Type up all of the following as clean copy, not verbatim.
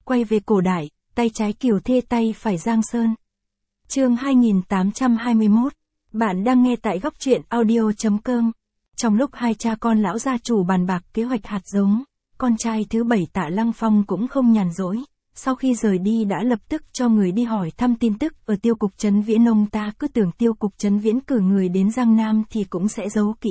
quay về cổ đại, tay trái Kiều Thê tay phải Giang Sơn. Chương 2821. Bạn đang nghe tại góc truyện audio.com. Trong lúc hai cha con lão gia chủ bàn bạc kế hoạch hạt giống, con trai thứ 7 Tạ Lăng Phong cũng không nhàn rỗi. Sau khi rời đi đã lập tức cho người đi hỏi thăm tin tức ở tiêu cục Trấn Viễn. Ông ta cứ tưởng tiêu cục Trấn Viễn cử người đến Giang Nam thì cũng sẽ giấu kỹ.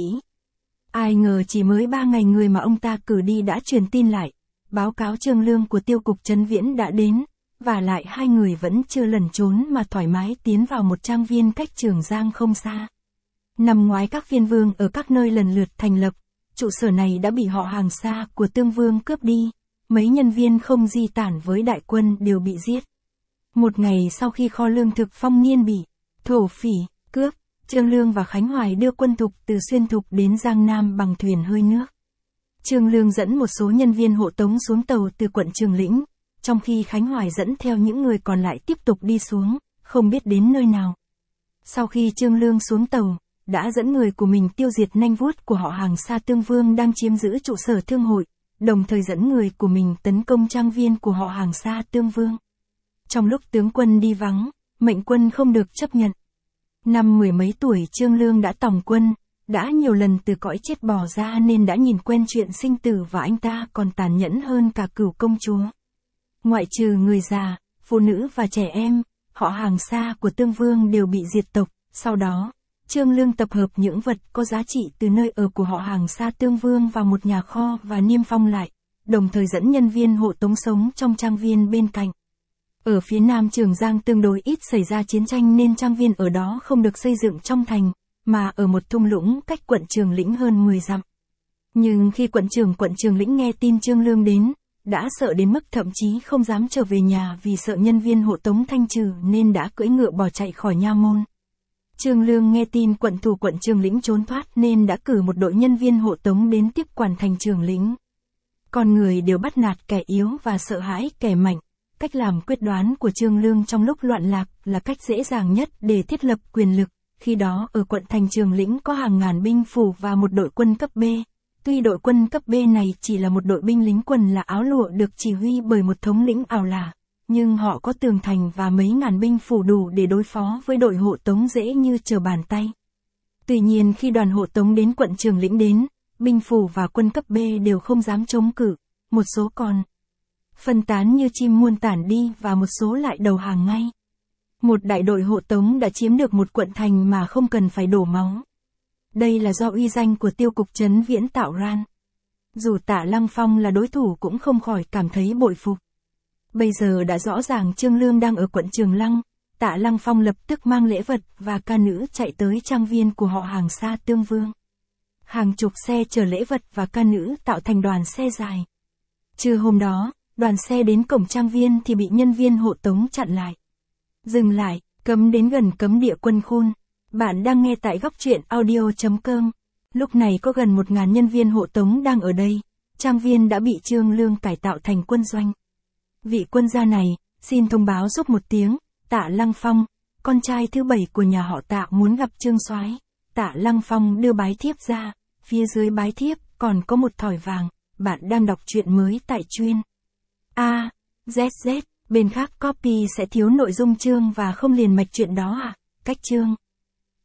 Ai ngờ chỉ mới 3 ngày người mà ông ta cử đi đã truyền tin lại. Báo cáo Trương Lương của tiêu cục Trấn Viễn đã đến, và lại hai người vẫn chưa lẩn trốn mà thoải mái tiến vào một trang viên cách Trường Giang không xa. Năm ngoái các phiên vương ở các nơi lần lượt thành lập, trụ sở này đã bị họ hàng xa của Tương Vương cướp đi. Mấy nhân viên không di tản với đại quân đều bị giết. Một ngày sau khi kho lương thực Phong Niên bị thổ phỉ cướp, Trương Lương và Khánh Hoài đưa quân thục từ Xuyên Thục đến Giang Nam bằng thuyền hơi nước. Trương Lương dẫn một số nhân viên hộ tống xuống tàu từ quận Trường Lĩnh, trong khi Khánh Hoài dẫn theo những người còn lại tiếp tục đi xuống, không biết đến nơi nào. Sau khi Trương Lương xuống tàu, đã dẫn người của mình tiêu diệt nanh vuốt của họ hàng xa Tương Vương đang chiếm giữ trụ sở thương hội, đồng thời dẫn người của mình tấn công trang viên của họ hàng xa Tương Vương. Trong lúc tướng quân đi vắng, mệnh quân không được chấp nhận. Năm 10 mấy tuổi Trương Lương đã tòng quân, đã nhiều lần từ cõi chết bò ra nên đã nhìn quen chuyện sinh tử, và anh ta còn tàn nhẫn hơn cả Cửu công chúa. Ngoại trừ người già, phụ nữ và trẻ em, họ hàng xa của Tương Vương đều bị diệt tộc. Sau đó, Trương Lương tập hợp những vật có giá trị từ nơi ở của họ hàng xa Tương Vương vào một nhà kho và niêm phong lại, đồng thời dẫn nhân viên hộ tống sống trong trang viên bên cạnh. Ở phía nam Trường Giang tương đối ít xảy ra chiến tranh nên trang viên ở đó không được xây dựng trong thành, mà ở một thung lũng cách quận Trường Lĩnh hơn 10 dặm. Nhưng khi quận Trường Lĩnh nghe tin Trương Lương đến, đã sợ đến mức thậm chí không dám trở về nhà vì sợ nhân viên hộ tống thanh trừ nên đã cưỡi ngựa bỏ chạy khỏi nha môn. Trương Lương nghe tin quận thủ quận Trường Lĩnh trốn thoát nên đã cử một đội nhân viên hộ tống đến tiếp quản thành Trường Lĩnh. Con người đều bắt nạt kẻ yếu và sợ hãi kẻ mạnh. Cách làm quyết đoán của Trương Lương trong lúc loạn lạc là cách dễ dàng nhất để thiết lập quyền lực. Khi đó ở quận thành Trường Lĩnh có hàng ngàn binh phủ và một đội quân cấp B. Tuy đội quân cấp B này chỉ là một đội binh lính quần là áo lụa được chỉ huy bởi một thống lĩnh ảo lả, nhưng họ có tường thành và mấy ngàn binh phủ đủ để đối phó với đội hộ tống dễ như trở bàn tay. Tuy nhiên khi đoàn hộ tống đến quận Trường Lĩnh đến, binh phủ và quân cấp B đều không dám chống cự, một số còn phân tán như chim muôn tản đi và một số lại đầu hàng ngay. Một đại đội hộ tống đã chiếm được một quận thành mà không cần phải đổ máu. Đây là do uy danh của tiêu cục Trấn Viễn tạo ra. Dù Tạ Lăng Phong là đối thủ cũng không khỏi cảm thấy bội phục. Bây giờ đã rõ ràng Trương Lương đang ở quận Trường Lăng, Tạ Lăng Phong lập tức mang lễ vật và ca nữ chạy tới trang viên của họ hàng xa Tương Vương. Hàng chục xe chở lễ vật và ca nữ tạo thành đoàn xe dài. Trưa hôm đó, đoàn xe đến cổng trang viên thì bị nhân viên hộ tống chặn lại. Dừng lại, cấm đến gần cấm địa quân khôn. Bạn đang nghe tại góc truyện audio.com. Lúc này có gần 1000 nhân viên hộ tống đang ở đây. Trang viên đã bị Trương Lương cải tạo thành quân doanh. Vị quân gia này, xin thông báo giúp một tiếng, Tạ Lăng Phong, con trai thứ 7 của nhà họ Tạ muốn gặp Trương soái. Tạ Lăng Phong đưa bái thiếp ra, phía dưới bái thiếp còn có một thỏi vàng. Bạn đang đọc truyện mới tại chuyên ZZ, bên khác copy sẽ thiếu nội dung chương và không liền mạch truyện đó à? Cách chương